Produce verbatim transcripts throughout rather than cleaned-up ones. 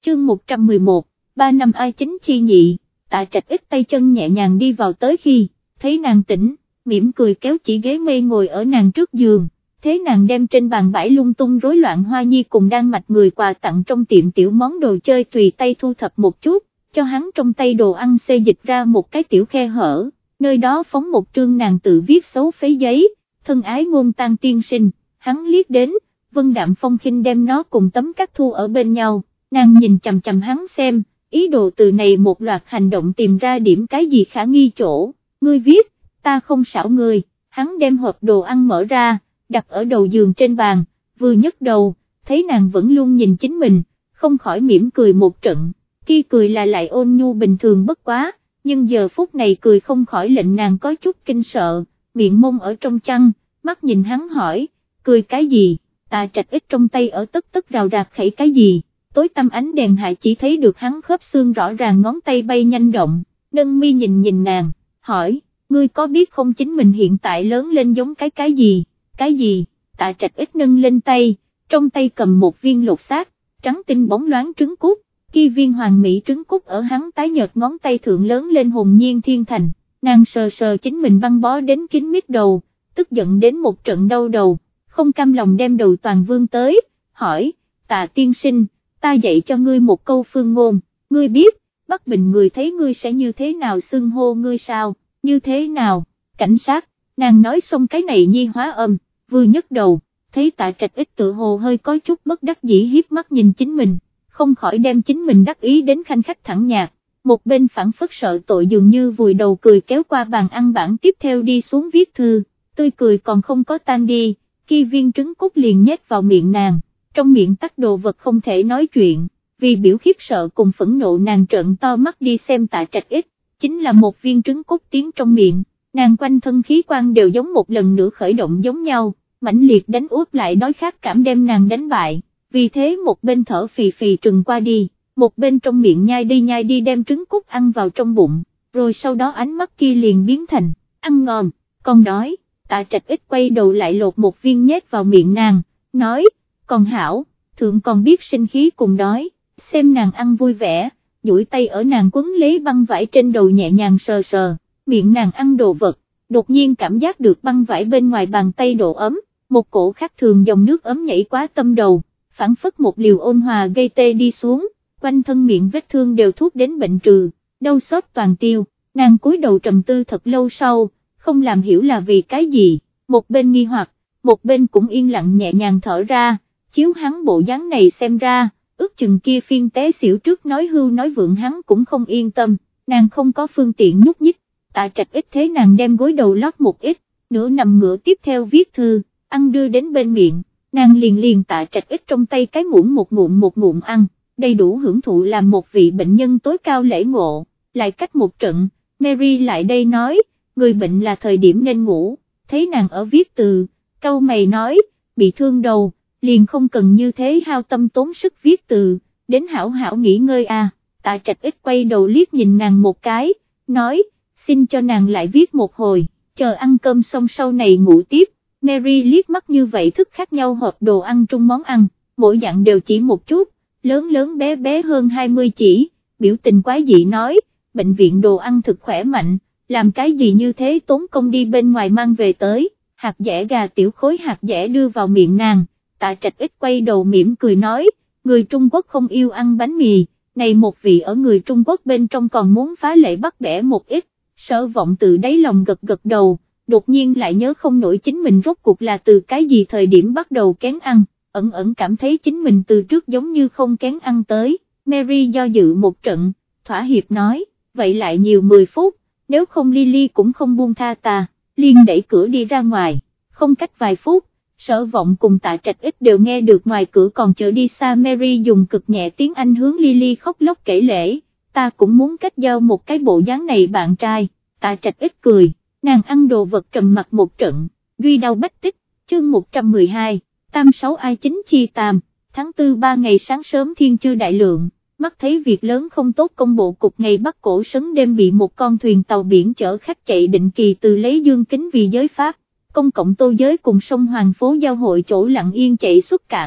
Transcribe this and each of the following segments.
chương một trăm mười một, ba năm ai chính chi nhị. Tạ Trạch ít tay chân nhẹ nhàng đi vào tới khi, thấy nàng tỉnh, mỉm cười kéo chỉ ghế mây ngồi ở nàng trước giường, thế nàng đem trên bàn bãi lung tung rối loạn hoa nhi cùng đan mạch người quà tặng trong tiệm tiểu món đồ chơi tùy tay thu thập một chút, cho hắn trong tay đồ ăn xê dịch ra một cái tiểu khe hở, nơi đó phóng một trương nàng tự viết xấu phế giấy, thân ái ngôn tan tiên sinh, hắn liếc đến, Vân Đạm Phong khinh đem nó cùng tấm cắt thu ở bên nhau, nàng nhìn chằm chằm hắn xem, ý đồ từ này một loạt hành động tìm ra điểm cái gì khả nghi chỗ, ngươi viết, ta không xảo ngươi, hắn đem hộp đồ ăn mở ra, đặt ở đầu giường trên bàn, vừa nhấc đầu, thấy nàng vẫn luôn nhìn chính mình, không khỏi mỉm cười một trận, khi cười là lại ôn nhu bình thường bất quá, nhưng giờ phút này cười không khỏi lệnh nàng có chút kinh sợ, miệng mông ở trong chăn, mắt nhìn hắn hỏi, cười cái gì, Tạ Trạch ít trong tay ở tất tất rào rạc khẩy cái gì, tối tăm ánh đèn hạ chỉ thấy được hắn khớp xương rõ ràng ngón tay bay nhanh động, nâng mi nhìn nhìn nàng, hỏi, ngươi có biết không chính mình hiện tại lớn lên giống cái cái gì, cái gì, Tạ Trạch ít nâng lên tay, trong tay cầm một viên lột xác, trắng tinh bóng loáng trứng cút, khi viên hoàng mỹ trứng cút ở hắn tái nhợt ngón tay thượng lớn lên hồn nhiên thiên thành, nàng sờ sờ chính mình băng bó đến kín mít đầu, tức giận đến một trận đau đầu, không cam lòng đem đầu toàn vương tới, hỏi, Tạ tiên sinh, ta dạy cho ngươi một câu phương ngôn, ngươi biết, Bắc Bình người thấy ngươi sẽ như thế nào xưng hô ngươi sao, như thế nào, cảnh sát, nàng nói xong cái này nhi hóa âm, vừa nhấc đầu, thấy Tạ Trạch ít tự hồ hơi có chút bất đắc dĩ hiếp mắt nhìn chính mình, không khỏi đem chính mình đắc ý đến khanh khách thẳng nhạc, một bên phản phất sợ tội dường như vùi đầu cười kéo qua bàn ăn bản tiếp theo đi xuống viết thư, tươi cười còn không có tan đi, khi viên trứng cút liền nhét vào miệng nàng, trong miệng tắc đồ vật không thể nói chuyện, vì biểu khiếp sợ cùng phẫn nộ nàng trợn to mắt đi xem Tạ Trạch ít, chính là một viên trứng cút tiến trong miệng, nàng quanh thân khí quan đều giống một lần nữa khởi động giống nhau, mãnh liệt đánh úp lại đói khát cảm đem nàng đánh bại, vì thế một bên thở phì phì trừng qua đi, một bên trong miệng nhai đi nhai đi đem trứng cút ăn vào trong bụng, rồi sau đó ánh mắt kia liền biến thành, ăn ngon, còn đói, Tạ Trạch ít quay đầu lại lột một viên nhét vào miệng nàng, nói, còn hảo, thượng còn biết sinh khí cùng đói, xem nàng ăn vui vẻ, duỗi tay ở nàng quấn lấy băng vải trên đầu nhẹ nhàng sờ sờ, miệng nàng ăn đồ vật, đột nhiên cảm giác được băng vải bên ngoài bàn tay độ ấm, một cổ khác thường dòng nước ấm nhảy quá tâm đầu, phản phất một liều ôn hòa gây tê đi xuống, quanh thân miệng vết thương đều thuốc đến bệnh trừ, đau xót toàn tiêu, nàng cúi đầu trầm tư thật lâu sau, không làm hiểu là vì cái gì, một bên nghi hoặc, một bên cũng yên lặng nhẹ nhàng thở ra, chiếu hắn bộ dáng này xem ra, ước chừng kia phiên té xỉu trước nói hưu nói vượng hắn cũng không yên tâm, nàng không có phương tiện nhúc nhích, Tạ Trạch ít thế nàng đem gối đầu lót một ít, nửa nằm ngửa tiếp theo viết thư, ăn đưa đến bên miệng, nàng liền liền Tạ Trạch ít trong tay cái muỗng một ngụm một ngụm ăn, đầy đủ hưởng thụ làm một vị bệnh nhân tối cao lễ ngộ, lại cách một trận, Mary lại đây nói, người bệnh là thời điểm nên ngủ, thấy nàng ở viết từ, câu mày nói, bị thương đầu, liền không cần như thế hao tâm tốn sức viết từ, đến hảo hảo nghỉ ngơi à, Tạ Trạch ít quay đầu liếc nhìn nàng một cái, nói, xin cho nàng lại viết một hồi, chờ ăn cơm xong sau này ngủ tiếp, Mary liếc mắt như vậy thức khác nhau hộp đồ ăn trong món ăn, mỗi dạng đều chỉ một chút, lớn lớn bé bé hơn hai mươi chỉ, biểu tình quái dị nói, bệnh viện đồ ăn thực khỏe mạnh, làm cái gì như thế tốn công đi bên ngoài mang về tới, hạt dẻ gà tiểu khối hạt dẻ đưa vào miệng nàng, Tạ Trạch ít quay đầu mỉm cười nói, người Trung Quốc không yêu ăn bánh mì, này một vị ở người Trung Quốc bên trong còn muốn phá lệ bắt bẻ một ít, Sở Vọng từ đáy lòng gật gật đầu, đột nhiên lại nhớ không nổi chính mình rốt cuộc là từ cái gì thời điểm bắt đầu kén ăn, ẩn ẩn cảm thấy chính mình từ trước giống như không kén ăn tới, Mary do dự một trận, thỏa hiệp nói, vậy lại nhiều mười phút, nếu không Lily cũng không buông tha ta, liền đẩy cửa đi ra ngoài, không cách vài phút, Sở Vọng cùng Tạ Trạch ít đều nghe được ngoài cửa còn chờ đi xa Mary dùng cực nhẹ tiếng Anh hướng Lily khóc lóc kể lể, ta cũng muốn kết giao một cái bộ dáng này bạn trai, Tạ Trạch ít cười, nàng ăn đồ vật trầm mặt một trận, duy đau bách tích, chương một trăm mười hai, tam sáu ai chính chi tam, tháng tư ba ngày sáng sớm thiên chư đại lượng, mắt thấy việc lớn không tốt công bộ cục ngày Bắc Cổ Sấn đêm bị một con thuyền tàu biển chở khách chạy định kỳ từ lấy Dương Kính vì giới Pháp, công cộng tô giới cùng sông Hoàng phố giao hội chỗ lặng yên chạy xuất cảng,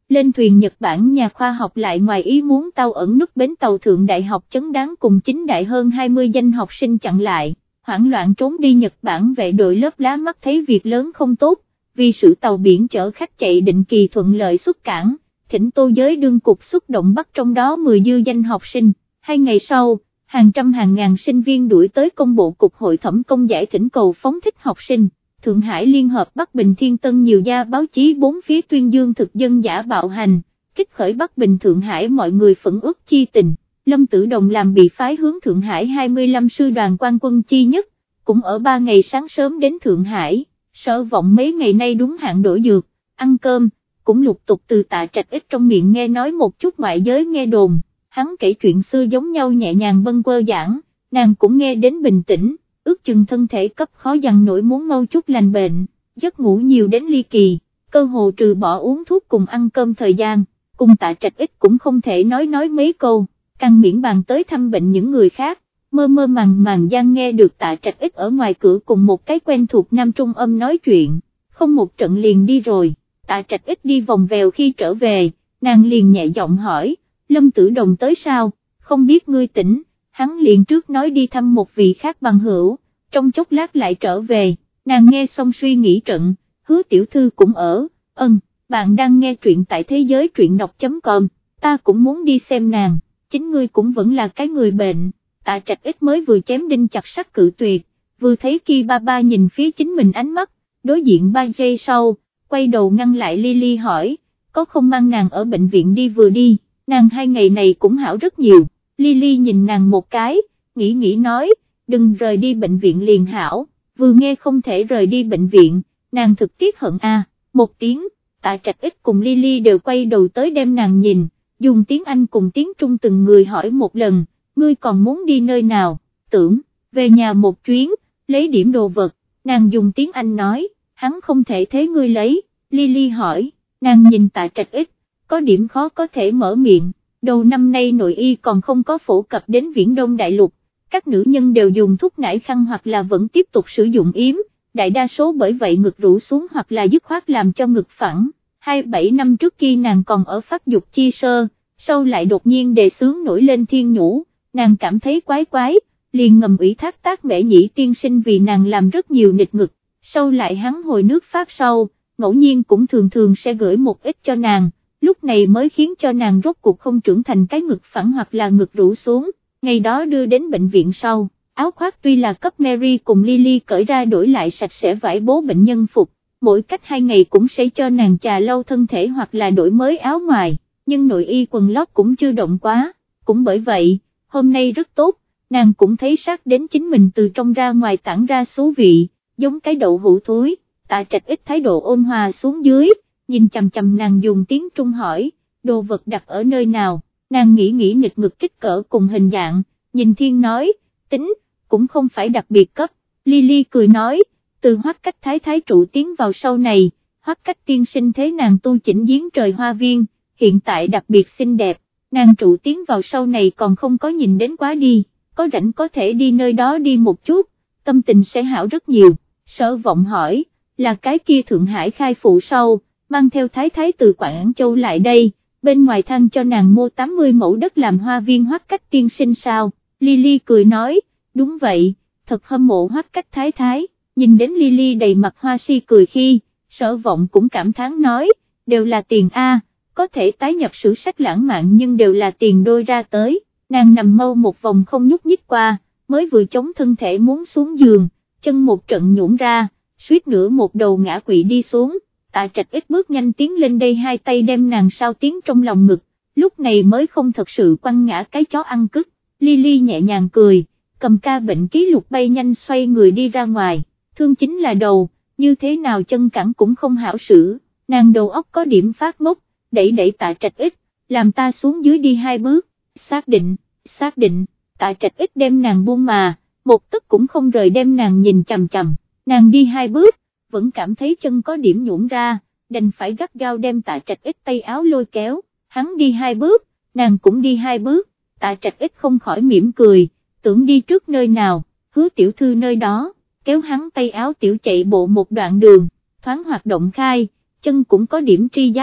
Lên thuyền Nhật Bản nhà khoa học lại ngoài ý muốn tàu ẩn nút bến tàu thượng đại học Chấn Đáng cùng chính đại hơn hai mươi danh học sinh chặn lại, hoảng loạn trốn đi Nhật Bản. Vệ đội lớp lá mắt thấy việc lớn không tốt, vì sự tàu biển chở khách chạy định kỳ thuận lợi xuất cảng, thỉnh Tô Giới đương cục xuất động bắt trong đó mười dư danh học sinh. Hai ngày sau, hàng trăm hàng ngàn sinh viên đuổi tới công bộ cục hội thẩm công giải thỉnh cầu phóng thích học sinh. Thượng Hải Liên Hợp Bắc Bình Thiên Tân nhiều gia báo chí bốn phía tuyên dương thực dân giả bạo hành, kích khởi Bắc Bình Thượng Hải mọi người phẫn uất chi tình. Lâm Tử Đồng làm bị phái hướng Thượng Hải hai mươi lăm sư đoàn quan quân chi nhất, cũng ở ba ngày sáng sớm đến Thượng Hải. Sở Vọng mấy ngày nay đúng hạn đổi dược, ăn cơm, cũng lục tục từ Tạ Trạch Ít trong miệng nghe nói một chút ngoại giới nghe đồn, hắn kể chuyện xưa giống nhau nhẹ nhàng bâng quơ giảng, nàng cũng nghe đến bình tĩnh, ước chừng thân thể cấp khó dằn nổi muốn mau chút lành bệnh, giấc ngủ nhiều đến ly kỳ, cơ hồ trừ bỏ uống thuốc cùng ăn cơm thời gian, cùng Tạ Trạch Ít cũng không thể nói nói mấy câu, càng miễn bàn tới thăm bệnh những người khác. Mơ mơ màng màng gian nghe được Tạ Trạch Ít ở ngoài cửa cùng một cái quen thuộc nam trung âm nói chuyện, không một trận liền đi rồi. Tạ Trạch Ít đi vòng vèo khi trở về, nàng liền nhẹ giọng hỏi, Lâm Tử Đồng tới sao, không biết ngươi tỉnh, hắn liền trước nói đi thăm một vị khác bằng hữu, trong chốc lát lại trở về, nàng nghe xong suy nghĩ trận, Hứa tiểu thư cũng ở, ân, bạn đang nghe truyện tại thế giới truyện đọc.com, ta cũng muốn đi xem nàng, chính ngươi cũng vẫn là cái người bệnh. Tạ Trạch Ít mới vừa chém đinh chặt sắt cự tuyệt, vừa thấy Ki ba ba nhìn phía chính mình ánh mắt, đối diện ba giây sau, quay đầu ngăn lại Lily hỏi, có không mang nàng ở bệnh viện đi vừa đi, nàng hai ngày này cũng hảo rất nhiều. Lily nhìn nàng một cái, nghĩ nghĩ nói, đừng rời đi bệnh viện liền hảo, vừa nghe không thể rời đi bệnh viện, nàng thực tiếc hận a. Một tiếng, Tạ Trạch Ít cùng Lily đều quay đầu tới đem nàng nhìn, dùng tiếng Anh cùng tiếng Trung từng người hỏi một lần, ngươi còn muốn đi nơi nào, tưởng, về nhà một chuyến, lấy điểm đồ vật, nàng dùng tiếng Anh nói, hắn không thể thế ngươi lấy, Lily hỏi, nàng nhìn Tạ Trạch Ít, có điểm khó có thể mở miệng, đầu năm nay nội y còn không có phổ cập đến Viễn Đông Đại Lục, các nữ nhân đều dùng thuốc nải khăn hoặc là vẫn tiếp tục sử dụng yếm, đại đa số bởi vậy ngực rũ xuống hoặc là dứt khoát làm cho ngực phẳng, hai bảy năm trước khi nàng còn ở phát dục chi sơ, sau lại đột nhiên đề xướng nổi lên thiên nhũ. Nàng cảm thấy quái quái, liền ngầm ủy thác Tác Mễ Nhĩ tiên sinh vì nàng làm rất nhiều nịch ngực, sau lại hắn hồi nước Pháp sau, ngẫu nhiên cũng thường thường sẽ gửi một ít cho nàng, lúc này mới khiến cho nàng rốt cuộc không trưởng thành cái ngực phẳng hoặc là ngực rũ xuống, ngày đó đưa đến bệnh viện sau, áo khoác tuy là cấp Mary cùng Lily cởi ra đổi lại sạch sẽ vải bố bệnh nhân phục, mỗi cách hai ngày cũng sẽ cho nàng chà lâu thân thể hoặc là đổi mới áo ngoài, nhưng nội y quần lót cũng chưa động quá, cũng bởi vậy, hôm nay rất tốt, nàng cũng thấy sát đến chính mình từ trong ra ngoài tản ra số vị, giống cái đậu hũ thối. Tạ Trạch Ít thái độ ôn hòa xuống dưới, nhìn chằm chằm nàng dùng tiếng Trung hỏi, đồ vật đặt ở nơi nào, nàng nghĩ nghĩ nghịch ngực kích cỡ cùng hình dạng, nhìn Thiên nói, tính, cũng không phải đặc biệt cấp, Lily cười nói, từ Hoắc Cách thái thái trụ tiến vào sau này, Hoắc Cách tiên sinh thế nàng tu chỉnh giếng trời hoa viên, hiện tại đặc biệt xinh đẹp. Nàng trụ tiến vào sau này còn không có nhìn đến quá đi, có rảnh có thể đi nơi đó đi một chút, tâm tình sẽ hảo rất nhiều. Sở Vọng hỏi, là cái kia Thượng Hải khai phụ sau, mang theo thái thái từ Quảng Châu lại đây, bên ngoài than cho nàng mua tám mươi mẫu đất làm hoa viên Hoắc Cách tiên sinh sao, Lily cười nói, đúng vậy, thật hâm mộ Hoắc Cách thái thái, nhìn đến Lily đầy mặt hoa si cười khi, Sở Vọng cũng cảm thán nói, đều là tiền a. Có thể tái nhập sử sách lãng mạn nhưng đều là tiền đôi ra tới, nàng nằm mâu một vòng không nhúc nhích qua, mới vừa chống thân thể muốn xuống giường, chân một trận nhũn ra, suýt nữa một đầu ngã quỵ đi xuống, Tạ Trạch Ít bước nhanh tiến lên đây hai tay đem nàng sao tiến trong lòng ngực, lúc này mới không thật sự quăng ngã cái chó ăn cứt, Lily nhẹ nhàng cười, cầm ca bệnh ký lục bay nhanh xoay người đi ra ngoài, thương chính là đầu, như thế nào chân cẳng cũng không hảo xử, nàng đầu óc có điểm phát ngốc, đẩy đẩy Tạ Trạch Ít, làm ta xuống dưới đi hai bước, xác định, xác định, Tạ Trạch Ít đem nàng buông mà, một tức cũng không rời đem nàng nhìn chằm chằm, nàng đi hai bước, vẫn cảm thấy chân có điểm nhũn ra, đành phải gắt gao đem Tạ Trạch Ít tay áo lôi kéo, hắn đi hai bước, nàng cũng đi hai bước, Tạ Trạch Ít không khỏi mỉm cười, tưởng đi trước nơi nào, Hứa tiểu thư nơi đó, kéo hắn tay áo tiểu chạy bộ một đoạn đường, thoáng hoạt động khai, chân cũng có điểm tri giác.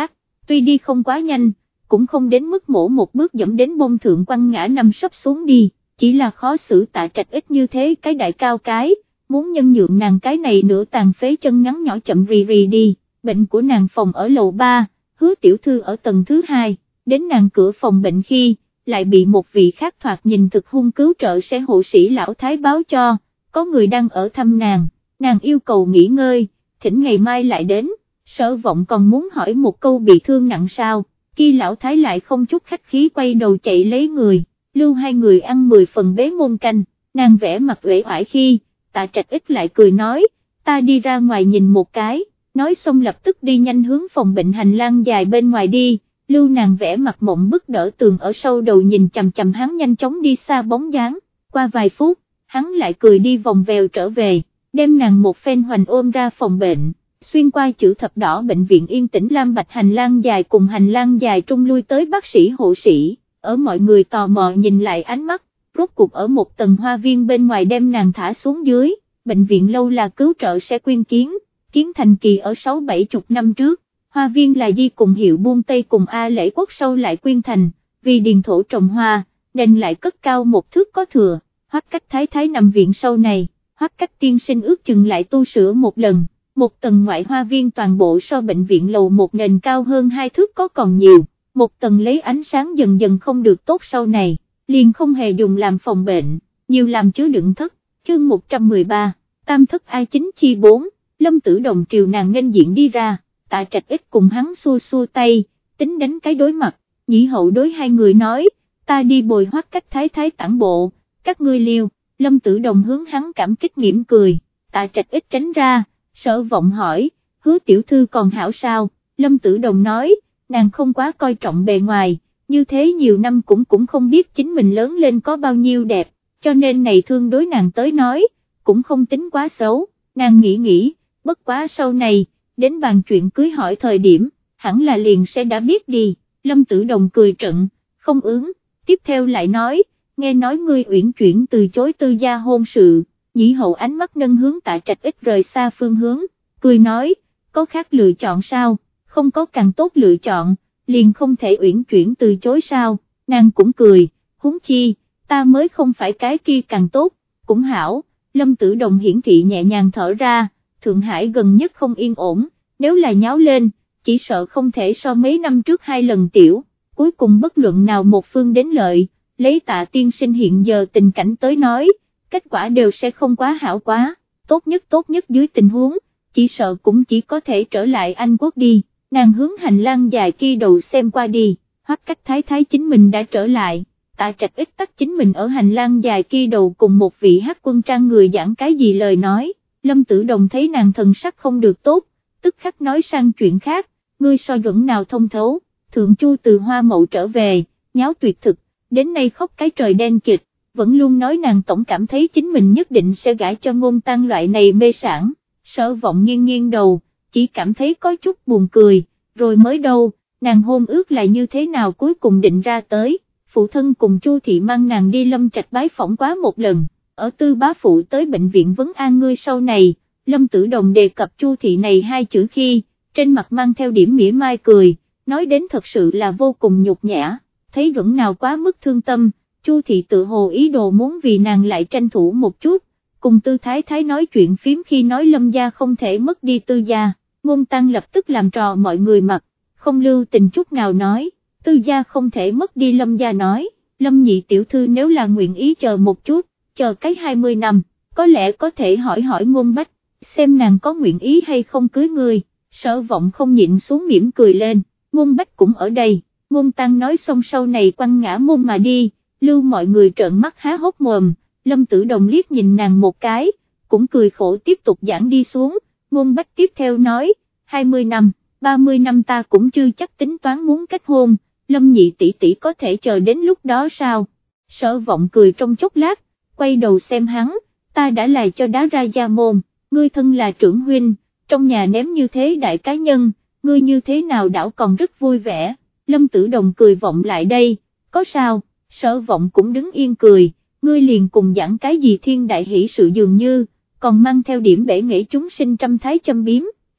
tuy đi không quá nhanh, cũng không đến mức mổ một bước dẫm đến bông thượng quăng ngã nằm sấp xuống đi, chỉ là khó xử Tạ Trạch ít như thế cái đại cao cái, muốn nhân nhượng nàng cái này nửa tàn phế chân ngắn nhỏ chậm rì rì đi, bệnh của nàng phòng ở lầu ba, Hứa tiểu thư ở tầng thứ hai, đến nàng cửa phòng bệnh khi, lại bị một vị khác thoạt nhìn thực hung cứu trợ sẽ hộ sĩ lão thái báo cho, có người đang ở thăm nàng, nàng yêu cầu nghỉ ngơi, thỉnh ngày mai lại đến, Sở Vọng còn muốn hỏi một câu bị thương nặng sao, khi lão thái lại không chút khách khí quay đầu chạy lấy người, lưu hai người ăn mười phần bế môn canh, nàng vẽ mặt uể oải khi, Tạ Trạch ít lại cười nói, ta đi ra ngoài nhìn một cái, nói xong lập tức đi nhanh hướng phòng bệnh hành lang dài bên ngoài đi, lưu nàng vẽ mặt mộng bức đỡ tường ở sau đầu nhìn chằm chằm hắn nhanh chóng đi xa bóng dáng, qua vài phút, hắn lại cười đi vòng vèo trở về, đem nàng một phen hoành ôm ra phòng bệnh, xuyên qua chữ thập đỏ bệnh viện yên tĩnh lam bạch hành lang dài cùng hành lang dài trung lui tới bác sĩ hộ sĩ, ở mọi người tò mò nhìn lại ánh mắt, rốt cuộc ở một tầng hoa viên bên ngoài đem nàng thả xuống dưới, bệnh viện lâu là cứu trợ sẽ quyên kiến, kiến thành kỳ ở sáu bảy chục năm trước, hoa viên là Di cùng Hiệu Buôn Tây cùng A Lễ Quốc sau lại quyên thành, vì điền thổ trồng hoa, nên lại cất cao một thước có thừa, Hoắc Cách Thái Thái nằm viện sau này, Hoắc Cách tiên sinh ước chừng lại tu sửa một lần, một tầng ngoại hoa viên toàn bộ so bệnh viện lầu một nền cao hơn hai thước có còn nhiều, một tầng lấy ánh sáng dần dần không được tốt sau này, liền không hề dùng làm phòng bệnh, nhiều làm chứa đựng thất, chương một trăm mười ba, tam thất ai chính chi bốn, Lâm Tử Đồng triều nàng nghênh diện đi ra, Tạ Trạch ít cùng hắn xua xua tay, tính đánh cái đối mặt, nhĩ hậu đối hai người nói, ta đi bồi Hoắc Cách Thái Thái tản bộ, các ngươi liêu, Lâm Tử Đồng hướng hắn cảm kích mỉm cười, Tạ Trạch ít tránh ra, Sở Vọng hỏi, Hứa tiểu thư còn hảo sao, Lâm Tử Đồng nói, nàng không quá coi trọng bề ngoài, như thế nhiều năm cũng cũng không biết chính mình lớn lên có bao nhiêu đẹp, cho nên này thương đối nàng tới nói, cũng không tính quá xấu, nàng nghĩ nghĩ, bất quá sau này, đến bàn chuyện cưới hỏi thời điểm, hẳn là liền sẽ đã biết đi, Lâm Tử Đồng cười trận, không ứng, tiếp theo lại nói, nghe nói ngươi uyển chuyển từ chối tư gia hôn sự, nhĩ hậu ánh mắt nâng hướng Tạ Trạch ít rời xa phương hướng, cười nói, có khác lựa chọn sao, không có càng tốt lựa chọn, liền không thể uyển chuyển từ chối sao, nàng cũng cười, huống chi, ta mới không phải cái kia càng tốt, cũng hảo, Lâm Tử Đồng hiển thị nhẹ nhàng thở ra, Thượng Hải gần nhất không yên ổn, nếu là nháo lên, chỉ sợ không thể so mấy năm trước hai lần tiểu, cuối cùng bất luận nào một phương đến lợi, lấy Tạ tiên sinh hiện giờ tình cảnh tới nói, kết quả đều sẽ không quá hảo quá, tốt nhất tốt nhất dưới tình huống, chỉ sợ cũng chỉ có thể trở lại Anh Quốc đi, nàng hướng hành lang dài kia đầu xem qua đi, Hoắc Cách Thái Thái chính mình đã trở lại, Tạ Trạch ít tắt chính mình ở hành lang dài kia đầu cùng một vị hát quân trang người giảng cái gì lời nói, Lâm Tử Đồng thấy nàng thần sắc không được tốt, tức khắc nói sang chuyện khác, ngươi so duẩn nào thông thấu, Thượng Chu từ Hoa Mậu trở về, nháo tuyệt thực, đến nay khóc cái trời đen kịt, vẫn luôn nói nàng tổng cảm thấy chính mình nhất định sẽ gả cho Ngôn Tăng loại này mê sản, Sở Vọng nghiêng nghiêng đầu, chỉ cảm thấy có chút buồn cười, rồi mới đâu, nàng hôn ước là như thế nào cuối cùng định ra tới, phụ thân cùng Chu thị mang nàng đi Lâm Trạch bái phỏng quá một lần, ở Tư bá phụ tới bệnh viện vấn an ngươi sau này, Lâm Tử Đồng đề cập Chu thị này hai chữ khi, trên mặt mang theo điểm mỉa mai cười, nói đến thật sự là vô cùng nhục nhã, thấy Duẩn nào quá mức thương tâm, Chu thị tự hồ ý đồ muốn vì nàng lại tranh thủ một chút, cùng Tư Thái Thái nói chuyện phím khi nói Lâm gia không thể mất đi Tư gia, Ngôn Tăng lập tức làm trò mọi người mặt, không lưu tình chút nào nói, Tư gia không thể mất đi Lâm gia nói, Lâm nhị tiểu thư nếu là nguyện ý chờ một chút, chờ cái hai mươi năm, có lẽ có thể hỏi hỏi Ngôn Bách, xem nàng có nguyện ý hay không cưới người, Sở Vọng không nhịn xuống mỉm cười lên, Ngôn Bách cũng ở đây, Ngôn Tăng nói xong sau này quăng ngã môn mà đi, lưu mọi người trợn mắt há hốc mồm, Lâm Tử Đồng liếc nhìn nàng một cái, cũng cười khổ tiếp tục giảng đi xuống, Ngôn Bách tiếp theo nói, hai mươi năm, ba mươi năm ta cũng chưa chắc tính toán muốn kết hôn, Lâm nhị tỷ tỷ có thể chờ đến lúc đó sao, Sở Vọng cười trong chốc lát, quay đầu xem hắn, ta đã lại cho đá ra gia môn, ngươi thân là trưởng huynh, trong nhà ném như thế đại cá nhân, ngươi như thế nào đảo còn rất vui vẻ, Lâm Tử Đồng cười vọng lại đây, có sao, Sở Vọng cũng đứng yên cười, ngươi liền cùng giảng cái gì thiên đại hỷ sự dường như, còn mang theo điểm bể nghệ chúng sinh trăm thái châm biếm,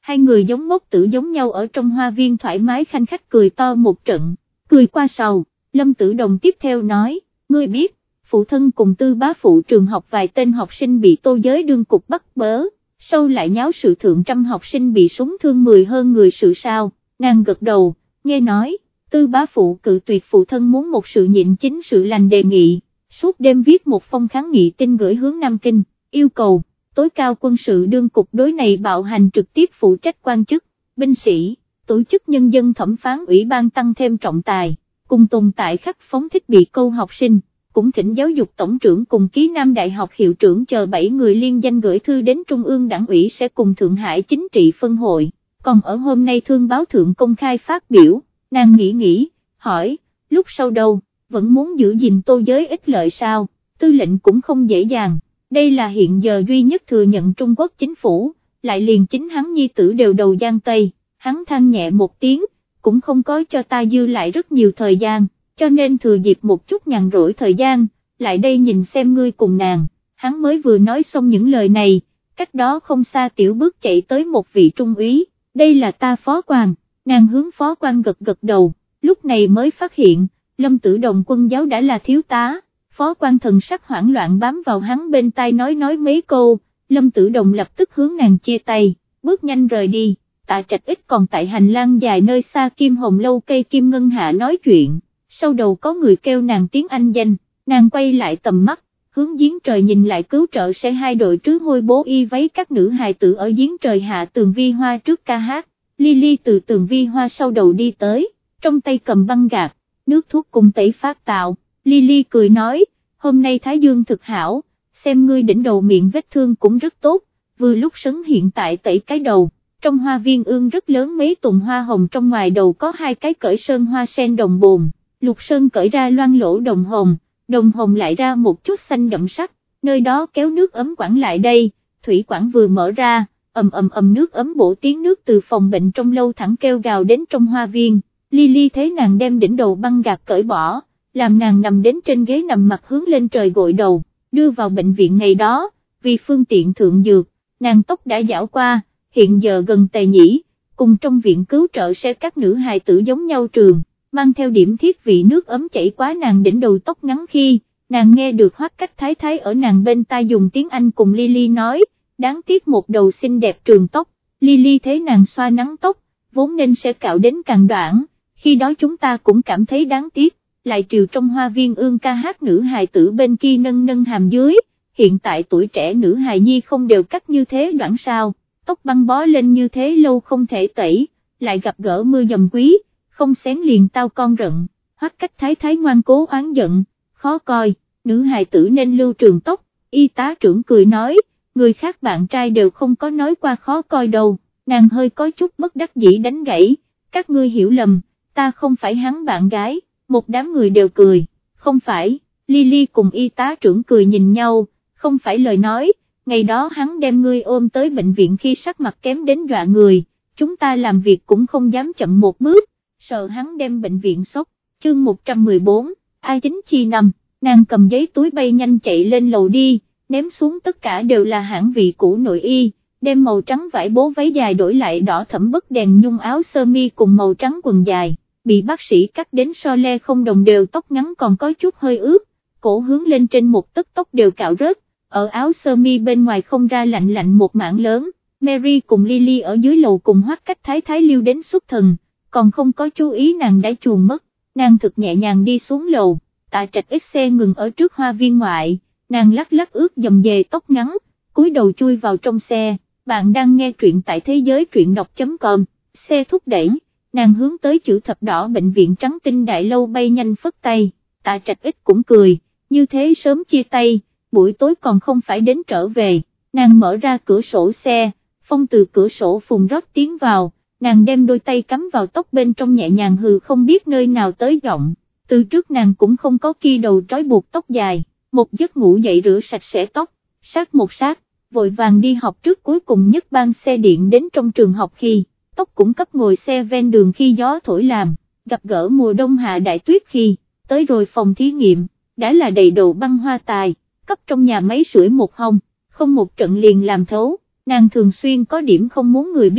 hai người giống ngốc tử giống nhau ở trong hoa viên thoải mái khanh khách cười to một trận, cười qua sầu, Lâm Tử Đồng tiếp theo nói, ngươi biết, phụ thân cùng Tư bá phụ trường học vài tên học sinh bị Tô Giới đương cục bắt bớ, sau lại nháo sự thượng trăm học sinh bị súng thương mười hơn người sự sao, nàng gật đầu, nghe nói, Tư bá phụ cự tuyệt phụ thân muốn một sự nhịn chính sự lành đề nghị, suốt đêm viết một phong kháng nghị tin gửi hướng Nam Kinh, yêu cầu, tối cao quân sự đương cục đối này bạo hành trực tiếp phụ trách quan chức, binh sĩ, tổ chức nhân dân thẩm phán ủy ban tăng thêm trọng tài, cùng tồn tại khắc phóng thích bị câu học sinh, cũng thỉnh giáo dục tổng trưởng cùng ký Nam Đại học hiệu trưởng chờ bảy người liên danh gửi thư đến Trung ương Đảng ủy sẽ cùng Thượng Hải chính trị phân hội, còn ở hôm nay Thương báo thượng công khai phát biểu, nàng nghĩ nghĩ, hỏi, lúc sau đâu, vẫn muốn giữ gìn Tô Giới ích lợi sao, tư lệnh cũng không dễ dàng, đây là hiện giờ duy nhất thừa nhận Trung Quốc chính phủ, lại liền chính hắn nhi tử đều đầu Giang Tây, hắn than nhẹ một tiếng, cũng không có cho ta dư lại rất nhiều thời gian, cho nên thừa dịp một chút nhàn rỗi thời gian, lại đây nhìn xem ngươi cùng nàng, hắn mới vừa nói xong những lời này, cách đó không xa tiểu bước chạy tới một vị trung úy, đây là ta phó quan, nàng hướng phó quan gật gật đầu, lúc này mới phát hiện, Lâm Tử Đồng quân giáo đã là thiếu tá, phó quan thần sắc hoảng loạn bám vào hắn bên tai nói nói mấy câu, Lâm Tử Đồng lập tức hướng nàng chia tay, bước nhanh rời đi. Tạ Trạch Ích còn tại hành lang dài nơi xa Kim Hồng lâu cây Kim Ngân Hạ nói chuyện, sau đầu có người kêu nàng tiếng Anh danh, nàng quay lại tầm mắt, hướng giếng trời nhìn lại cứu trợ sẽ hai đội trứ hôi bố y váy các nữ hài tử ở giếng trời hạ tường vi hoa trước ca hát, Lily từ tường vi hoa sau đầu đi tới, trong tay cầm băng gạc, nước thuốc cùng tẩy phát tạo, Lily cười nói, hôm nay Thái Dương thực hảo, xem ngươi đỉnh đầu miệng vết thương cũng rất tốt, vừa lúc sấn hiện tại tẩy cái đầu. Trong hoa viên ương rất lớn mấy tùng hoa hồng trong ngoài đầu có hai cái cởi sơn hoa sen đồng bồn, lục sơn cởi ra loang lỗ đồng hồng, đồng hồng lại ra một chút xanh đậm sắc, nơi đó kéo nước ấm quản lại đây, thủy quản vừa mở ra, ầm ầm ầm nước ấm bổ tiếng nước từ phòng bệnh trong lâu thẳng kêu gào đến trong hoa viên, Lily thấy nàng đem đỉnh đầu băng gạc cởi bỏ, làm nàng nằm đến trên ghế nằm mặt hướng lên trời gội đầu, đưa vào bệnh viện ngày đó, vì phương tiện thượng dược, nàng tóc đã gião qua. Hiện giờ gần tề nhĩ, cùng trong viện cứu trợ sẽ các nữ hài tử giống nhau trường, mang theo điểm thiết vị nước ấm chảy quá nàng đỉnh đầu tóc ngắn khi, nàng nghe được Hoắc Cách Thái Thái ở nàng bên tai dùng tiếng Anh cùng Lily nói, đáng tiếc một đầu xinh đẹp trường tóc, Lily thấy nàng xoa nắng tóc, vốn nên sẽ cạo đến càng đoạn, khi đó chúng ta cũng cảm thấy đáng tiếc, lại triều trong hoa viên ương ca hát nữ hài tử bên kia nâng nâng hàm dưới, hiện tại tuổi trẻ nữ hài nhi không đều cắt như thế đoạn sao. Tóc băng bó lên như thế lâu không thể tẩy, lại gặp gỡ mưa dầm quý, không xén liền tao con rận, Hoắc Cách Thái Thái ngoan cố oán giận, khó coi, nữ hài tử nên lưu trường tóc, y tá trưởng cười nói, người khác bạn trai đều không có nói qua khó coi đâu, nàng hơi có chút bất đắc dĩ đánh gãy, các ngươi hiểu lầm, ta không phải hắn bạn gái, một đám người đều cười, không phải, Lily cùng y tá trưởng cười nhìn nhau, không phải lời nói. Ngày đó hắn đem ngươi ôm tới bệnh viện khi sắc mặt kém đến dọa người, chúng ta làm việc cũng không dám chậm một bước, sợ hắn đem bệnh viện sốc, chương một trăm mười bốn, ai chính chi năm, nàng cầm giấy túi bay nhanh chạy lên lầu đi, ném xuống tất cả đều là hãng vị cũ nội y, đem màu trắng vải bố váy dài đổi lại đỏ thẫm bất đèn nhung áo sơ mi cùng màu trắng quần dài, bị bác sĩ cắt đến so le không đồng đều tóc ngắn còn có chút hơi ướt, cổ hướng lên trên một tấc tóc đều cạo rớt. Ở áo sơ mi bên ngoài không ra lạnh lạnh một mảng lớn, Mary cùng Lily ở dưới lầu cùng Hoắc Cách Thái Thái lưu đến xuất thần, còn không có chú ý nàng đã chuồn mất, nàng thực nhẹ nhàng đi xuống lầu, Tạ Trạch Ích xe ngừng ở trước hoa viên ngoại, nàng lắc lắc ướt dầm dề tóc ngắn, cúi đầu chui vào trong xe, bạn đang nghe truyện tại thế giới truyện đọc chấm com, xe thúc đẩy, nàng hướng tới chữ thập đỏ bệnh viện trắng tinh đại lâu bay nhanh phất tay, Tạ Trạch Ích cũng cười, như thế sớm chia tay. Buổi tối còn không phải đến trở về, nàng mở ra cửa sổ xe, phong từ cửa sổ phùng rót tiến vào, nàng đem đôi tay cắm vào tóc bên trong nhẹ nhàng hừ không biết nơi nào tới giọng, từ trước nàng cũng không có kia đầu trói buộc tóc dài, một giấc ngủ dậy rửa sạch sẽ tóc, sát một sát, vội vàng đi học trước cuối cùng nhất ban xe điện đến trong trường học khi, tóc cũng cấp ngồi xe ven đường khi gió thổi làm, gặp gỡ mùa đông hạ đại tuyết khi, tới rồi phòng thí nghiệm, đã là đầy đồ băng hoa tài. Cấp trong nhà máy sưởi một hông, không một trận liền làm thấu, nàng thường xuyên có điểm không muốn người biết,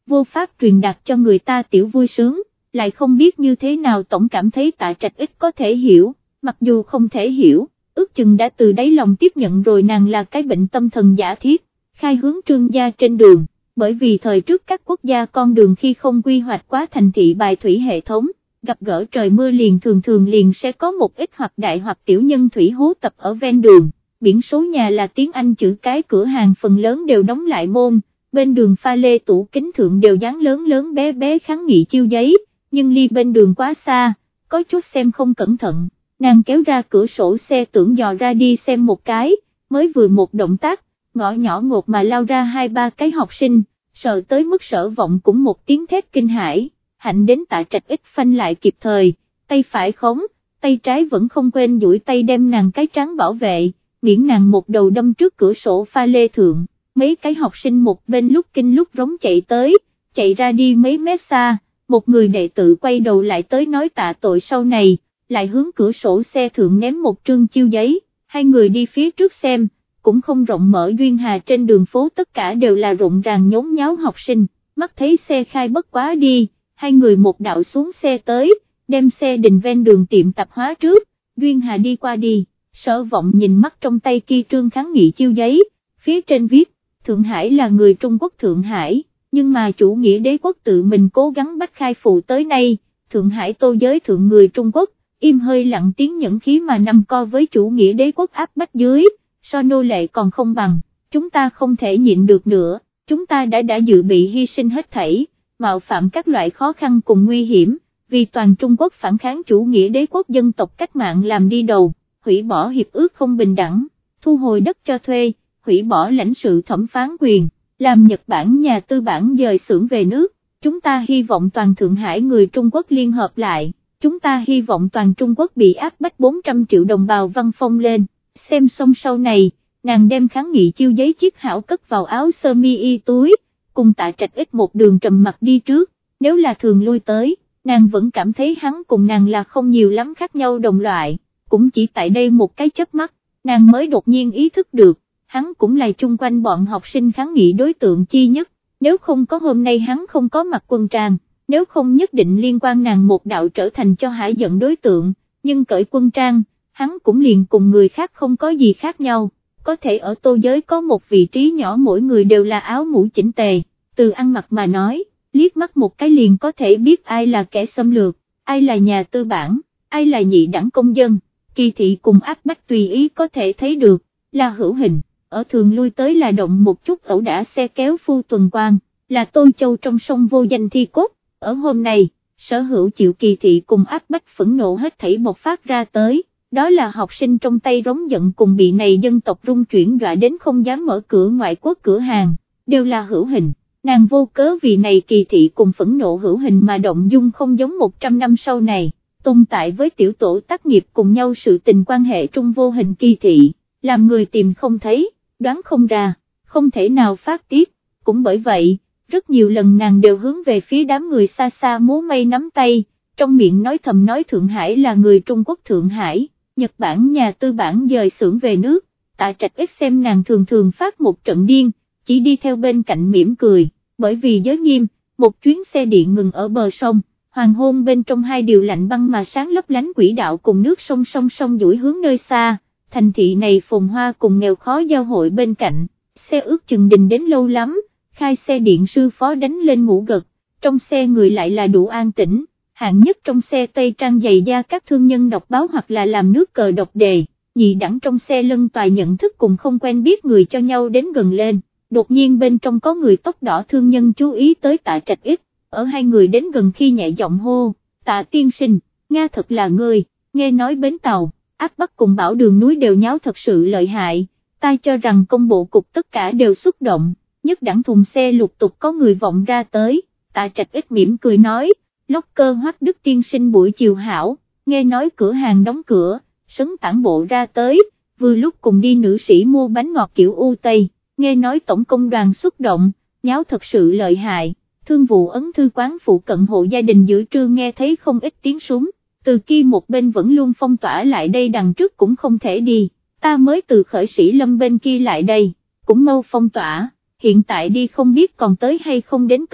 vô pháp truyền đạt cho người ta tiểu vui sướng, lại không biết như thế nào tổng cảm thấy Tạ Trạch ít có thể hiểu, mặc dù không thể hiểu, ước chừng đã từ đáy lòng tiếp nhận rồi nàng là cái bệnh tâm thần giả thiết, khai hướng Trương gia trên đường, bởi vì thời trước các quốc gia con đường khi không quy hoạch quá thành thị bài thủy hệ thống, gặp gỡ trời mưa liền thường thường liền sẽ có một ít hoặc đại hoặc tiểu nhân thủy hố tập ở ven đường, biển số nhà là tiếng Anh chữ cái, cửa hàng phần lớn đều đóng lại môn, bên đường pha lê tủ kính thượng đều dán lớn lớn bé bé kháng nghị chiêu giấy, nhưng ly bên đường quá xa, có chút xem không cẩn thận, nàng kéo ra cửa sổ xe tưởng dò ra đi xem một cái, mới vừa một động tác, ngõ nhỏ ngột mà lao ra hai ba cái học sinh, sợ tới mức Sở Vọng cũng một tiếng thét kinh hãi, hạnh đến Tạ Trạch ít phanh lại kịp thời, tay phải khống, tay trái vẫn không quên duỗi tay đem nàng cái trán bảo vệ, miễn nàng một đầu đâm trước cửa sổ pha lê thượng, mấy cái học sinh một bên lúc kinh lúc rống chạy tới, chạy ra đi mấy mét xa, một người đệ tử quay đầu lại tới nói tạ tội sau này, lại hướng cửa sổ xe thượng ném một trương chiêu giấy, hai người đi phía trước xem, cũng không rộng mở Duyên Hà trên đường phố tất cả đều là rộn ràng nhốn nháo học sinh, mắt thấy xe khai bất quá đi, hai người một đạo xuống xe tới, đem xe đình ven đường tiệm tạp hóa trước, Duyên Hà đi qua đi, Sở Vọng nhìn mắt trong tay kia trương kháng nghị chiêu giấy, phía trên viết, Thượng Hải là người Trung Quốc Thượng Hải, nhưng mà chủ nghĩa đế quốc tự mình cố gắng bắt khai phụ tới nay, Thượng Hải tô giới thượng người Trung Quốc, im hơi lặng tiếng nhẫn khí mà nằm co với chủ nghĩa đế quốc áp bách dưới, so nô lệ còn không bằng, chúng ta không thể nhịn được nữa, chúng ta đã đã dự bị hy sinh hết thảy, mạo phạm các loại khó khăn cùng nguy hiểm, vì toàn Trung Quốc phản kháng chủ nghĩa đế quốc dân tộc cách mạng làm đi đầu, hủy bỏ hiệp ước không bình đẳng, thu hồi đất cho thuê, hủy bỏ lãnh sự thẩm phán quyền, làm Nhật Bản nhà tư bản dời xưởng về nước, chúng ta hy vọng toàn Thượng Hải người Trung Quốc liên hợp lại, chúng ta hy vọng toàn Trung Quốc bị áp bách bốn trăm triệu đồng bào văn phong lên, xem xong sau này, nàng đem kháng nghị chiêu giấy chiếc hảo cất vào áo sơ mi y túi, cùng Tạ Trạch ít một đường trầm mặt đi trước, nếu là thường lui tới, nàng vẫn cảm thấy hắn cùng nàng là không nhiều lắm khác nhau đồng loại, cũng chỉ tại đây một cái chớp mắt, nàng mới đột nhiên ý thức được, hắn cũng là chung quanh bọn học sinh kháng nghị đối tượng chi nhất, nếu không có hôm nay hắn không có mặc quân trang, nếu không nhất định liên quan nàng một đạo trở thành cho hãi giận đối tượng, nhưng cởi quân trang, hắn cũng liền cùng người khác không có gì khác nhau, có thể ở tô giới có một vị trí nhỏ mỗi người đều là áo mũ chỉnh tề, từ ăn mặc mà nói, liếc mắt một cái liền có thể biết ai là kẻ xâm lược, ai là nhà tư bản, ai là nhị đẳng công dân, kỳ thị cùng áp bách tùy ý có thể thấy được, là hữu hình, ở thường lui tới là động một chút ẩu đả xe kéo phu tuần quan, là Tô Châu trong sông vô danh thi cốt, ở hôm nay, sở hữu chịu kỳ thị cùng áp bách phẫn nộ hết thảy bộc phát ra tới, đó là học sinh trong tay rống giận cùng bị này dân tộc rung chuyển dọa đến không dám mở cửa ngoại quốc cửa hàng, đều là hữu hình, nàng vô cớ vì này kỳ thị cùng phẫn nộ hữu hình mà động dung không giống một trăm năm sau này, tồn tại với tiểu tổ tác nghiệp cùng nhau sự tình quan hệ trung vô hình kỳ thị, làm người tìm không thấy, đoán không ra, không thể nào phát tiết, cũng bởi vậy, rất nhiều lần nàng đều hướng về phía đám người xa xa múa may nắm tay, trong miệng nói thầm nói Thượng Hải là người Trung Quốc Thượng Hải, Nhật Bản nhà tư bản dời xưởng về nước, Tạ Trạch ít xem nàng thường thường phát một trận điên, chỉ đi theo bên cạnh mỉm cười, bởi vì giới nghiêm, một chuyến xe điện ngừng ở bờ sông, hoàng hôn bên trong hai điều lạnh băng mà sáng lấp lánh quỹ đạo cùng nước sông sông sông duỗi hướng nơi xa, thành thị này phồn hoa cùng nghèo khó giao hội bên cạnh, xe ước chừng đình đến lâu lắm, khai xe điện sư phó đánh lên ngủ gật, trong xe người lại là đủ an tĩnh, hạng nhất trong xe tây trang giày da các thương nhân đọc báo hoặc là làm nước cờ đọc đề, nhị đẳng trong xe lân toài nhận thức cùng không quen biết người cho nhau đến gần lên, đột nhiên bên trong có người tóc đỏ thương nhân chú ý tới Tạ Trạch ít, ở hai người đến gần khi nhẹ giọng hô, Tạ tiên sinh, Nga thật là ngươi, nghe nói bến tàu, áp Bắc cùng bảo đường núi đều nháo thật sự lợi hại, ta cho rằng công bộ cục tất cả đều xúc động, nhất đẳng thùng xe lục tục có người vọng ra tới, Tạ Trạch ít mỉm cười nói, lóc cơ Hoắc Đức tiên sinh buổi chiều hảo, nghe nói cửa hàng đóng cửa, sấn tản bộ ra tới, vừa lúc cùng đi nữ sĩ mua bánh ngọt kiểu U Tây, nghe nói tổng công đoàn xúc động, nháo thật sự lợi hại, thương vụ ấn thư quán phụ cận hộ gia đình giữa trưa nghe thấy không ít tiếng súng, từ kia một bên vẫn luôn phong tỏa lại đây đằng trước cũng không thể đi, ta mới từ khởi sĩ lâm bên kia lại đây, cũng mau phong tỏa, hiện tại đi không biết còn tới hay không đến cập,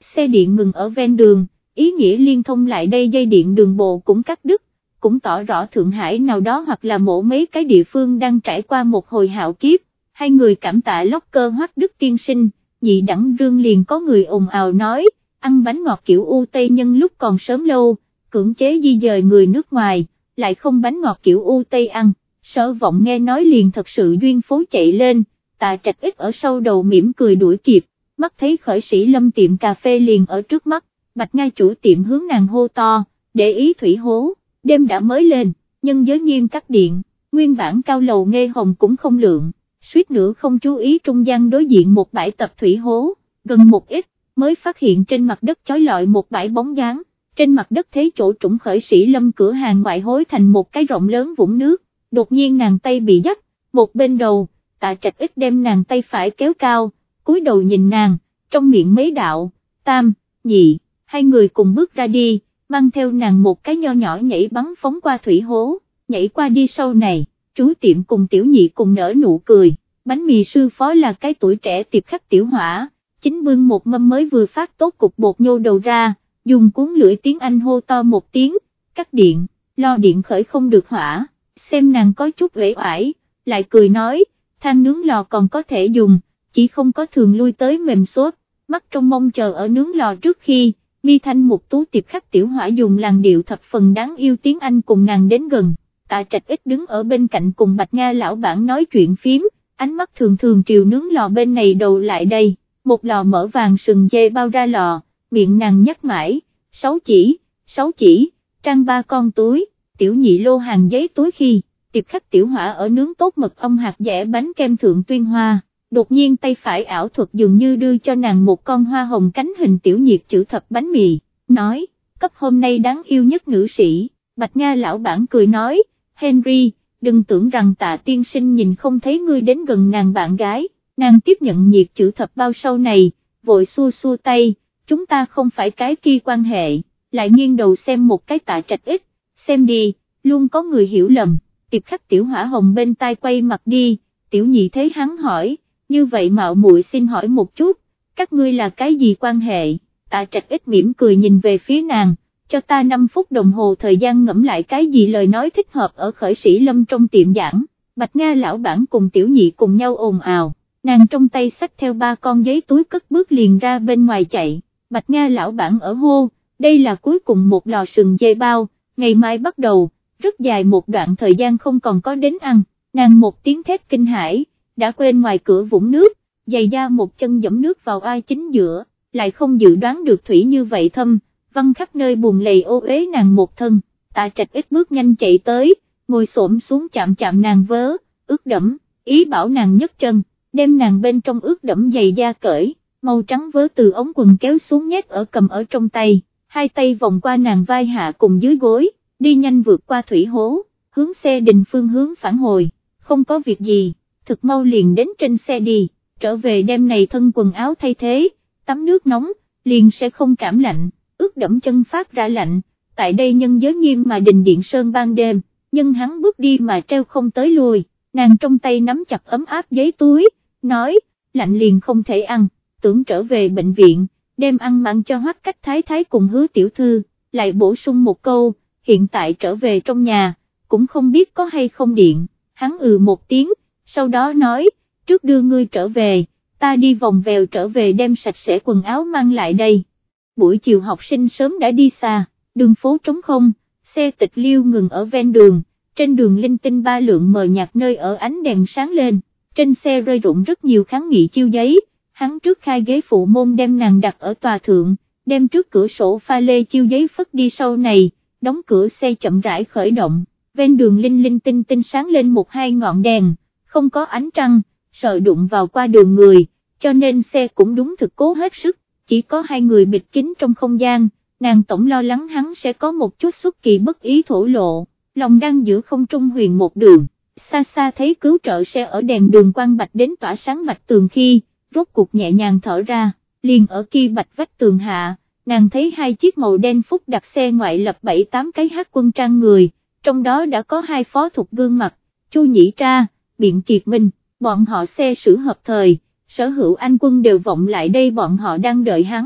xe điện ngừng ở ven đường, ý nghĩa liên thông lại đây dây điện đường bộ cũng cắt đứt, cũng tỏ rõ Thượng Hải nào đó hoặc là mổ mấy cái địa phương đang trải qua một hồi hạo kiếp. Hai người cảm tạ Locker Hoắc Đức tiên sinh, nhị đẳng rương liền có người ồn ào nói, ăn bánh ngọt kiểu U Tây nhân lúc còn sớm lâu, cưỡng chế di dời người nước ngoài, lại không bánh ngọt kiểu U Tây ăn. Sở Vọng nghe nói liền thật sự duyên phố chạy lên, Tạ Trạch Ít ở sau đầu mỉm cười đuổi kịp, mắt thấy Khởi Sĩ Lâm tiệm cà phê liền ở trước mắt, Bạch Nga chủ tiệm hướng nàng hô to, để ý thủy hố, đêm đã mới lên, nhân giới nghiêm cắt điện, nguyên bản cao lầu nghe hồng cũng không lượng, suýt nữa không chú ý trung gian đối diện một bãi tập thủy hố, gần một ít, mới phát hiện trên mặt đất chói lọi một bãi bóng dáng, trên mặt đất thấy chỗ trũng Khởi Sĩ Lâm cửa hàng ngoại hối thành một cái rộng lớn vũng nước. Đột nhiên nàng tay bị dắt, một bên đầu, Tạ Trạch Ít đem nàng tay phải kéo cao, cúi đầu nhìn nàng, trong miệng mấy đạo, tam, nhị, hai người cùng bước ra đi, mang theo nàng một cái nho nhỏ nhảy bắn phóng qua thủy hố, nhảy qua đi sau này, chú tiệm cùng Tiểu Nhị cùng nở nụ cười, bánh mì sư phó là cái tuổi trẻ tiệp khách Tiểu Hỏa, chính bưng một mâm mới vừa phát tốt cục bột nhô đầu ra, dùng cuốn lưỡi tiếng Anh hô to một tiếng, cắt điện, lo điện khởi không được hỏa. Xem nàng có chút uể oải, lại cười nói, than nướng lò còn có thể dùng, chỉ không có thường lui tới mềm xốp, mắt trong mong chờ ở nướng lò trước khi, mi thanh một tú tiệp khách Tiểu Hỏa dùng làn điệu thập phần đáng yêu tiếng Anh cùng nàng đến gần, Tạ Trạch Ít đứng ở bên cạnh cùng Bạch Nga lão bản nói chuyện phím, ánh mắt thường thường triều nướng lò bên này đầu lại đây, một lò mỡ vàng sừng dê bao ra lò, miệng nàng nhắc mãi, sáu chỉ, sáu chỉ, trang ba con túi. Tiểu Nhị lô hàng giấy túi khi, tiệp khách Tiểu Hỏa ở nướng tốt mật ong hạt dẻ bánh kem thượng tuyên hoa, đột nhiên tay phải ảo thuật dường như đưa cho nàng một con hoa hồng cánh hình tiểu nhiệt chữ thập bánh mì, nói, cấp hôm nay đáng yêu nhất nữ sĩ, Bạch Nga lão bản cười nói, Henry, đừng tưởng rằng Tạ tiên sinh nhìn không thấy ngươi đến gần nàng bạn gái, nàng tiếp nhận nhiệt chữ thập bao sau này, vội xua xua tay, chúng ta không phải cái kia quan hệ, lại nghiêng đầu xem một cái Tạ Trạch Ít. Xem đi, luôn có người hiểu lầm, tiệp khách Tiểu Hỏa hồng bên tai quay mặt đi, Tiểu Nhị thấy hắn hỏi, như vậy mạo muội xin hỏi một chút, các ngươi là cái gì quan hệ, Tạ Trạch Ít mỉm cười nhìn về phía nàng, cho ta năm phút đồng hồ thời gian ngẫm lại cái gì lời nói thích hợp ở Khởi Sĩ Lâm trong tiệm giảng, Bạch Nga lão bản cùng Tiểu Nhị cùng nhau ồn ào, nàng trong tay xách theo ba con giấy túi cất bước liền ra bên ngoài chạy, Bạch Nga lão bản ở hô, đây là cuối cùng một lò sừng dê bao. Ngày mai bắt đầu, rất dài một đoạn thời gian không còn có đến ăn, nàng một tiếng thét kinh hãi, đã quên ngoài cửa vũng nước, giày da một chân dẫm nước vào ai chính giữa, lại không dự đoán được thủy như vậy thâm, văng khắp nơi bùn lầy ô uế nàng một thân, Tạ Trạch Ít bước nhanh chạy tới, ngồi xổm xuống chạm chạm nàng vớ, ướt đẫm, ý bảo nàng nhấc chân, đem nàng bên trong ướt đẫm giày da cởi, màu trắng vớ từ ống quần kéo xuống nhét ở cầm ở trong tay. Hai tay vòng qua nàng vai hạ cùng dưới gối, đi nhanh vượt qua thủy hố, hướng xe đình phương hướng phản hồi, không có việc gì, thực mau liền đến trên xe đi, trở về đêm này thân quần áo thay thế, tắm nước nóng, liền sẽ không cảm lạnh, ướt đẫm chân phát ra lạnh, tại đây nhân giới nghiêm mà đình điện sơn ban đêm, nhưng hắn bước đi mà treo không tới lui, nàng trong tay nắm chặt ấm áp giấy túi, nói, lạnh liền không thể ăn, tưởng trở về bệnh viện. Đem ăn mặn cho Hoắc Cách Thái Thái cùng Hứa tiểu thư, lại bổ sung một câu, hiện tại trở về trong nhà, cũng không biết có hay không điện, hắn ừ một tiếng, sau đó nói, trước đưa ngươi trở về, ta đi vòng vèo trở về đem sạch sẽ quần áo mang lại đây. Buổi chiều học sinh sớm đã đi xa, đường phố trống không, xe tịch liêu ngừng ở ven đường, trên đường linh tinh ba lượng mờ nhạt nơi ở ánh đèn sáng lên, trên xe rơi rụng rất nhiều kháng nghị chiêu giấy. Hắn trước khai ghế phụ môn đem nàng đặt ở tòa thượng, đem trước cửa sổ pha lê chiêu giấy phất đi sau này, đóng cửa xe chậm rãi khởi động, ven đường linh linh tinh tinh sáng lên một hai ngọn đèn, không có ánh trăng, sợ đụng vào qua đường người, cho nên xe cũng đúng thực cố hết sức, chỉ có hai người bịt kín trong không gian, nàng tổng lo lắng hắn sẽ có một chút xuất kỳ bất ý thổ lộ, lòng đang giữa không trung huyền một đường, xa xa thấy cứu trợ xe ở đèn đường quang bạch đến tỏa sáng bạch tường khi, rốt cuộc nhẹ nhàng thở ra, liền ở kia bạch vách tường hạ, nàng thấy hai chiếc màu đen phúc đặt xe ngoại lập bảy tám cái hát quân trang người, trong đó đã có hai phó thục gương mặt, Chu Nhĩ Tra, Biện Kiệt Minh, bọn họ xe sử hợp thời, sở hữu anh quân đều vọng lại đây bọn họ đang đợi hắn,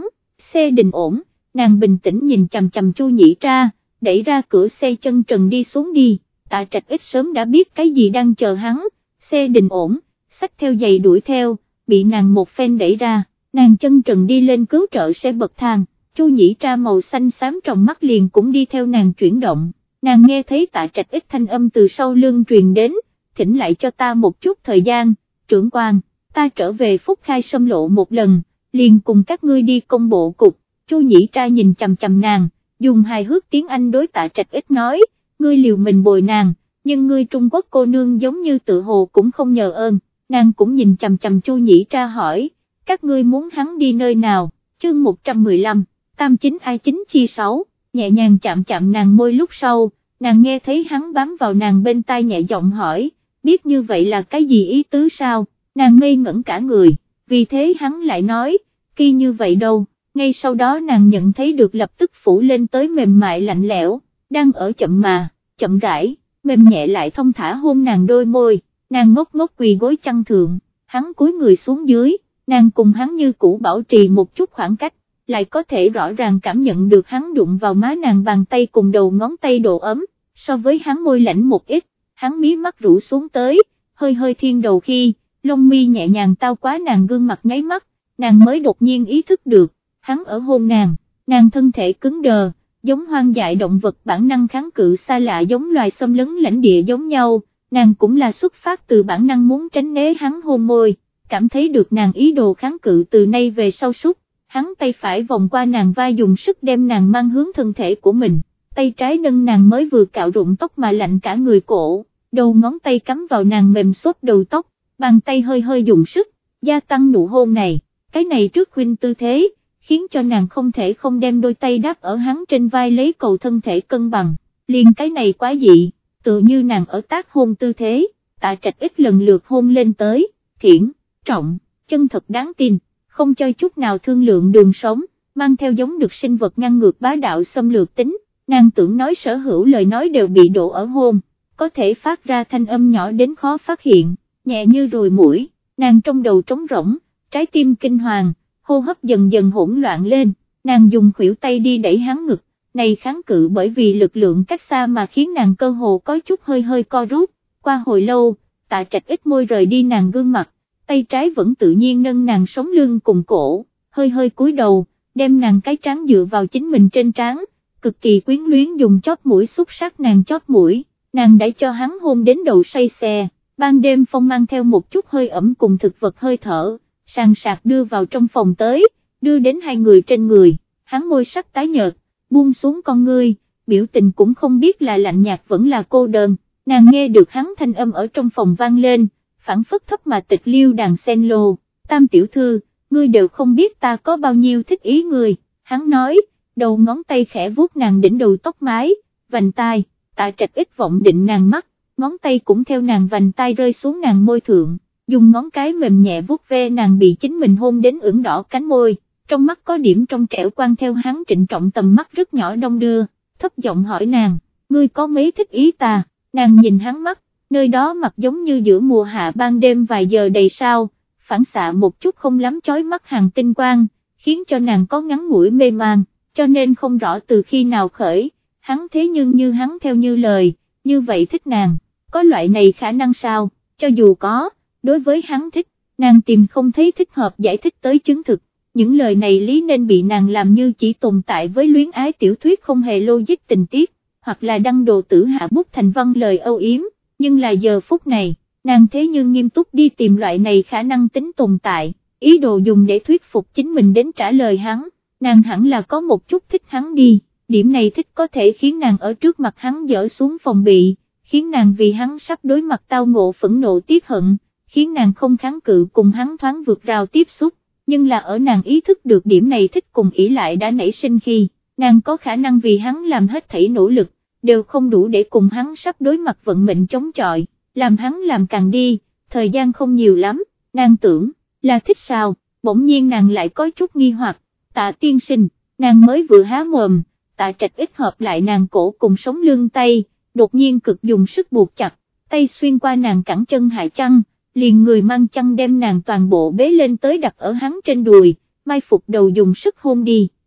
xe đình ổn, nàng bình tĩnh nhìn chằm chằm Chu Nhĩ Tra, đẩy ra cửa xe chân trần đi xuống đi. Tạ Trạch Ích sớm đã biết cái gì đang chờ hắn, xe đình ổn, xách theo giày đuổi theo, bị nàng một phen đẩy ra, nàng chân trần đi lên cứu trợ xe bậc thang, Chu Nhĩ Tra màu xanh xám trong mắt liền cũng đi theo nàng chuyển động, nàng nghe thấy Tạ Trạch Ích thanh âm từ sau lưng truyền đến, thỉnh lại cho ta một chút thời gian, trưởng quan, ta trở về Phúc Khai Sâm Lộ một lần, liền cùng các ngươi đi công bộ cục. Chu Nhĩ Tra nhìn chằm chằm nàng, dùng hài hước tiếng Anh đối Tạ Trạch Ích nói, ngươi liều mình bồi nàng, nhưng ngươi Trung Quốc cô nương giống như tự hồ cũng không nhờ ơn, nàng cũng nhìn chằm chằm Chu Nhĩ Tra hỏi, các ngươi muốn hắn đi nơi nào, chương một trăm mười lăm, tam chính ai chính chi sáu, nhẹ nhàng chạm chạm nàng môi lúc sau, nàng nghe thấy hắn bám vào nàng bên tai nhẹ giọng hỏi, biết như vậy là cái gì ý tứ sao, nàng ngây ngẩn cả người, vì thế hắn lại nói, kỳ như vậy đâu. Ngay sau đó nàng nhận thấy được lập tức phủ lên tới mềm mại lạnh lẽo, đang ở chậm mà, chậm rãi, mềm nhẹ lại thông thả hôn nàng đôi môi, nàng ngốc ngốc quỳ gối chăn thượng, hắn cúi người xuống dưới, nàng cùng hắn như cũ bảo trì một chút khoảng cách, lại có thể rõ ràng cảm nhận được hắn đụng vào má nàng bàn tay cùng đầu ngón tay độ ấm, so với hắn môi lạnh một ít, hắn mí mắt rũ xuống tới, hơi hơi thiên đầu khi, lông mi nhẹ nhàng tao quá nàng gương mặt nháy mắt, nàng mới đột nhiên ý thức được. Hắn ở hôn nàng, nàng thân thể cứng đờ, giống hoang dại động vật bản năng kháng cự xa lạ giống loài xâm lấn lãnh địa giống nhau, nàng cũng là xuất phát từ bản năng muốn tránh né hắn hôn môi, cảm thấy được nàng ý đồ kháng cự từ nay về sau suốt, hắn tay phải vòng qua nàng vai dùng sức đem nàng mang hướng thân thể của mình, tay trái nâng nàng mới vừa cạo rụng tóc mà lạnh cả người cổ, đầu ngón tay cắm vào nàng mềm xốp đầu tóc, bàn tay hơi hơi dùng sức, gia tăng nụ hôn này, cái này trước khuynh tư thế, khiến cho nàng không thể không đem đôi tay đáp ở hắn trên vai lấy cầu thân thể cân bằng, liền cái này quá dị, tự như nàng ở tác hôn tư thế, Tạ Trạch Ích lần lượt hôn lên tới, thiển, trọng, chân thật đáng tin, không cho chút nào thương lượng đường sống, mang theo giống được sinh vật ngăn ngược bá đạo xâm lược tính, nàng tưởng nói sở hữu lời nói đều bị đổ ở hôn, có thể phát ra thanh âm nhỏ đến khó phát hiện, nhẹ như ruồi muỗi, nàng trong đầu trống rỗng, trái tim kinh hoàng, hô hấp dần dần hỗn loạn lên, nàng dùng khuỷu tay đi đẩy hắn ngực, này kháng cự bởi vì lực lượng cách xa mà khiến nàng cơ hồ có chút hơi hơi co rút, qua hồi lâu, Tạ Trạch Ích môi rời đi nàng gương mặt, tay trái vẫn tự nhiên nâng nàng sống lưng cùng cổ, hơi hơi cúi đầu, đem nàng cái trán dựa vào chính mình trên trán, cực kỳ quyến luyến dùng chóp mũi xúc sát nàng chóp mũi, nàng đã cho hắn hôn đến đầu say xe, ban đêm phong mang theo một chút hơi ẩm cùng thực vật hơi thở. Sàn sạc đưa vào trong phòng tới, đưa đến hai người trên người, hắn môi sắc tái nhợt, buông xuống con ngươi, biểu tình cũng không biết là lạnh nhạt vẫn là cô đơn, nàng nghe được hắn thanh âm ở trong phòng vang lên, phản phất thấp mà tịch liêu đàn sen lô, Tam tiểu thư, ngươi đều không biết ta có bao nhiêu thích ý ngươi, hắn nói, đầu ngón tay khẽ vuốt nàng đỉnh đầu tóc mái, vành tai, Tạ Trạch Ích vọng định nàng mắt, ngón tay cũng theo nàng vành tai rơi xuống nàng môi thượng. Dùng ngón cái mềm nhẹ vuốt ve nàng bị chính mình hôn đến ửng đỏ cánh môi, trong mắt có điểm trong trẻo quan theo hắn trịnh trọng tầm mắt rất nhỏ đông đưa, thấp giọng hỏi nàng, ngươi có mấy thích ý ta, nàng nhìn hắn mắt, nơi đó mặt giống như giữa mùa hạ ban đêm vài giờ đầy sao, phản xạ một chút không lắm chói mắt hàng tinh quang, khiến cho nàng có ngắn ngủi mê man, cho nên không rõ từ khi nào khởi, hắn thế nhưng như hắn theo như lời, như vậy thích nàng, có loại này khả năng sao, cho dù có. Đối với hắn thích, nàng tìm không thấy thích hợp giải thích tới chứng thực, những lời này lý nên bị nàng làm như chỉ tồn tại với luyến ái tiểu thuyết không hề logic tình tiết, hoặc là đăng đồ tử hạ bút thành văn lời âu yếm, nhưng là giờ phút này, nàng thế nhưng nghiêm túc đi tìm loại này khả năng tính tồn tại, ý đồ dùng để thuyết phục chính mình đến trả lời hắn, nàng hẳn là có một chút thích hắn đi, điểm này thích có thể khiến nàng ở trước mặt hắn dỡ xuống phòng bị, khiến nàng vì hắn sắp đối mặt tao ngộ phẫn nộ tiếc hận, khiến nàng không kháng cự cùng hắn thoáng vượt rào tiếp xúc, nhưng là ở nàng ý thức được điểm này thích cùng ỷ lại đã nảy sinh khi, nàng có khả năng vì hắn làm hết thảy nỗ lực, đều không đủ để cùng hắn sắp đối mặt vận mệnh chống chọi, làm hắn làm càng đi, thời gian không nhiều lắm, nàng tưởng, là thích sao, bỗng nhiên nàng lại có chút nghi hoặc, Tạ tiên sinh, nàng mới vừa há mồm, Tạ Trạch Ích hợp lại nàng cổ cùng sống lưng tay, đột nhiên cực dùng sức buộc chặt, tay xuyên qua nàng cẳng chân hạ chăn, liền người mang chăn đem nàng toàn bộ bế lên tới đặt ở hắn trên đùi, mai phục đầu dùng sức hôn đi,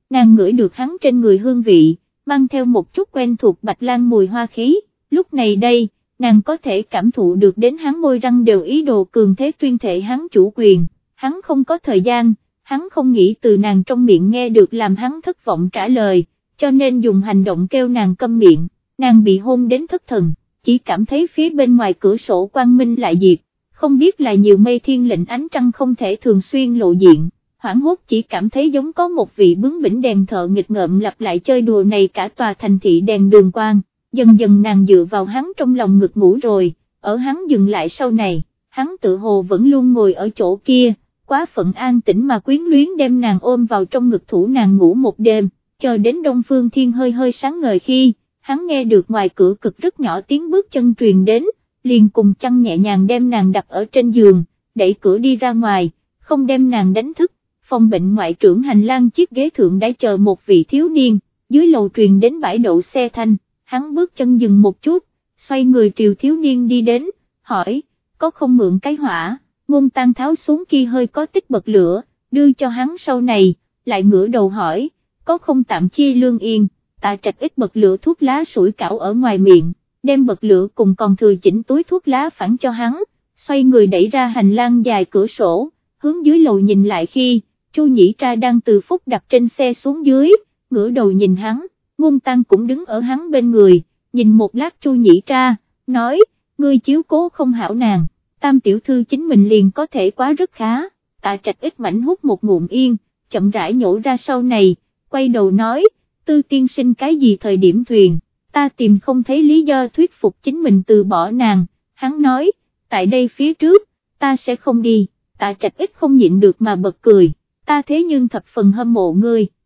nàng ngửi được hắn trên người hương vị, mang theo một chút quen thuộc bạch lan mùi hoa khí, lúc này đây, nàng có thể cảm thụ được đến hắn môi răng đều ý đồ cường thế tuyên thệ hắn chủ quyền, hắn không có thời gian, hắn không nghĩ từ nàng trong miệng nghe được làm hắn thất vọng trả lời, cho nên dùng hành động kêu nàng câm miệng, nàng bị hôn đến thất thần, chỉ cảm thấy phía bên ngoài cửa sổ quang minh lại diệt, không biết là nhiều mây thiên lệnh ánh trăng không thể thường xuyên lộ diện, hoảng hốt chỉ cảm thấy giống có một vị bướng bỉnh đèn thợ nghịch ngợm lặp lại chơi đùa này cả tòa thành thị đèn đường quang, dần dần nàng dựa vào hắn trong lòng ngực ngủ rồi, ở hắn dừng lại sau này, hắn tự hồ vẫn luôn ngồi ở chỗ kia, quá phận an tĩnh mà quyến luyến đem nàng ôm vào trong ngực thủ nàng ngủ một đêm, chờ đến đông phương thiên hơi hơi sáng ngời khi, hắn nghe được ngoài cửa cực rất nhỏ tiếng bước chân truyền đến, liền cùng chăn nhẹ nhàng đem nàng đặt ở trên giường, đẩy cửa đi ra ngoài, không đem nàng đánh thức, phòng bệnh ngoại trưởng hành lang chiếc ghế thượng đã chờ một vị thiếu niên, dưới lầu truyền đến bãi đậu xe thanh, hắn bước chân dừng một chút, xoay người triều thiếu niên đi đến, hỏi, có không mượn cái hỏa, Ngôn Tăng tháo xuống kia hơi có tích bật lửa, đưa cho hắn sau này, lại ngửa đầu hỏi, có không tạm chia lương yên, Tạ Trạch ít bật lửa thuốc lá sủi cảo ở ngoài miệng, đem bật lửa cùng còn thừa chỉnh túi thuốc lá phản cho hắn, xoay người đẩy ra hành lang dài cửa sổ, hướng dưới lầu nhìn lại khi, Chu Nhĩ Tra đang từ phúc đặt trên xe xuống dưới, ngửa đầu nhìn hắn, Ngôn Tăng cũng đứng ở hắn bên người, nhìn một lát Chu Nhĩ Tra, nói, ngươi chiếu cố không hảo nàng, Tam tiểu thư chính mình liền có thể quá rất khá, Tạ Trạch ít mảnh hút một ngụm yên, chậm rãi nhổ ra sau này, quay đầu nói, Tư tiên sinh cái gì thời điểm thuyền, ta tìm không thấy lý do thuyết phục chính mình từ bỏ nàng, hắn nói, tại đây phía trước, ta sẽ không đi, Tạ Trạch ít không nhịn được mà bật cười, ta thế nhưng thập phần hâm mộ ngươi.